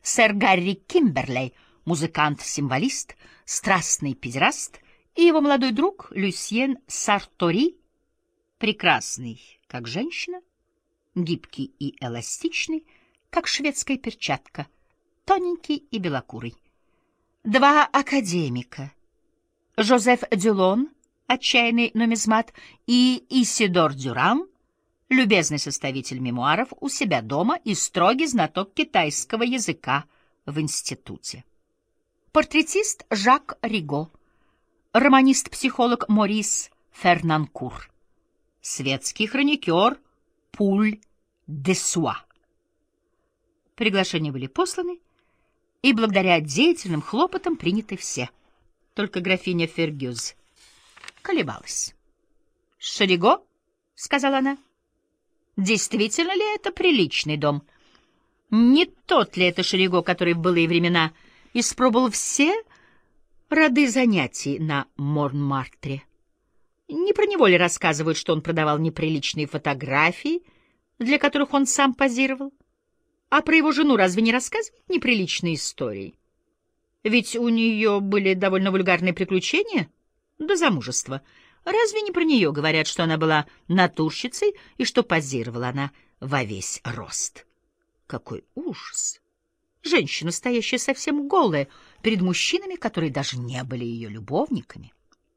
сэр Гарри Кимберлей, музыкант-символист, страстный педераст, и его молодой друг Люсьен Сартори, прекрасный, как женщина, гибкий и эластичный, как шведская перчатка, тоненький и белокурый. Два академика — Жозеф Дюлон, отчаянный нумизмат, и Исидор Дюран, любезный составитель мемуаров у себя дома и строгий знаток китайского языка в институте. Портретист Жак Риго, романист-психолог Морис Фернанкур, светский хроникер Пуль де Суа. Приглашения были посланы, и благодаря деятельным хлопотам приняты все. Только графиня Фергюз колебалась. «Шариго?» — сказала она. «Действительно ли это приличный дом? Не тот ли это Шариго, который в былые времена испробовал все роды занятий на Монмартре? Не про него ли рассказывают, что он продавал неприличные фотографии, для которых он сам позировал? А про его жену разве не рассказывают неприличные истории? Ведь у нее были довольно вульгарные приключения до замужества. Разве не про нее говорят, что она была натурщицей и что позировала она во весь рост? Какой ужас! Женщина, стоящая совсем голая перед мужчинами, которые даже не были ее любовниками.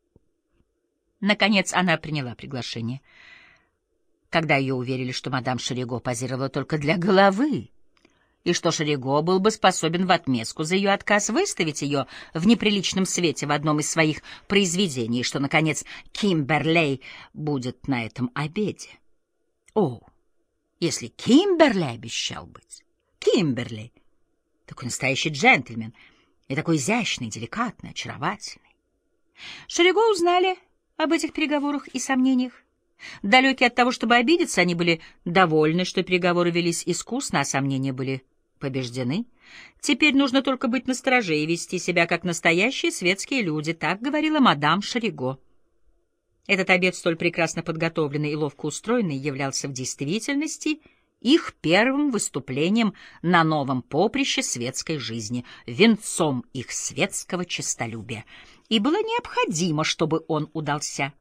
Наконец она приняла приглашение, когда ее уверили, что мадам Шариго позировала только для головы, и что Шариго был бы способен в отместку за ее отказ выставить ее в неприличном свете в одном из своих произведений, и что, наконец, Кимберлей будет на этом обеде. О, если Кимберлей обещал быть! Кимберлей! Такой настоящий джентльмен, и такой изящный, деликатный, очаровательный. Шариго узнали об этих переговорах и сомнениях. Далекие от того, чтобы обидеться, они были довольны, что переговоры велись искусно, а сомнения были побеждены. Теперь нужно только быть настороже и вести себя как настоящие светские люди, так говорила мадам Шариго. Этот обед, столь прекрасно подготовленный и ловко устроенный, являлся в действительности их первым выступлением на новом поприще светской жизни, венцом их светского честолюбия. И было необходимо, чтобы он удался.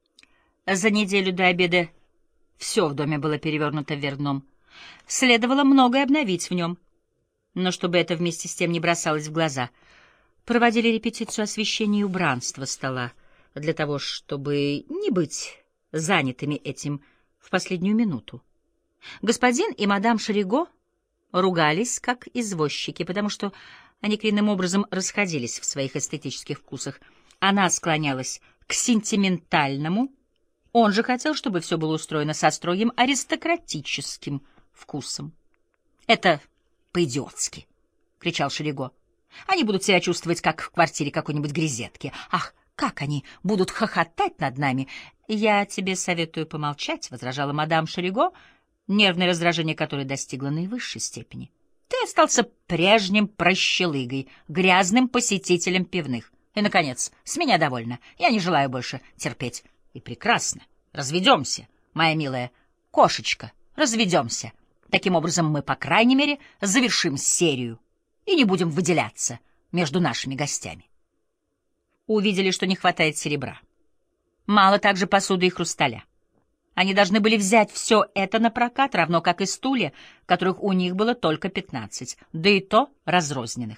За неделю до обеда все в доме было перевернуто вверх дном. Следовало многое обновить в нем. Но чтобы это вместе с тем не бросалось в глаза, проводили репетицию освещения и убранства стола для того, чтобы не быть занятыми этим в последнюю минуту. Господин и мадам Шариго ругались, как извозчики, потому что они коренным образом расходились в своих эстетических вкусах. Она склонялась к сентиментальному, он же хотел, чтобы все было устроено со строгим аристократическим вкусом. «Это по-идиотски!» — кричал Шариго. «Они будут себя чувствовать, как в квартире какой-нибудь грезетки. Ах, как они будут хохотать над нами!» «Я тебе советую помолчать», — возражала мадам Шариго, нервное раздражение которой достигло наивысшей степени. «Ты остался прежним прощелыгой, грязным посетителем пивных. И, наконец, с меня довольно. Я не желаю больше терпеть. И прекрасно. Разведемся, моя милая кошечка, разведемся. Таким образом мы, по крайней мере, завершим серию и не будем выделяться между нашими гостями». Увидели, что не хватает серебра. Мало также посуды и хрусталя. Они должны были взять все это на прокат, равно как и стулья, которых у них было только 15, да и то разрозненных.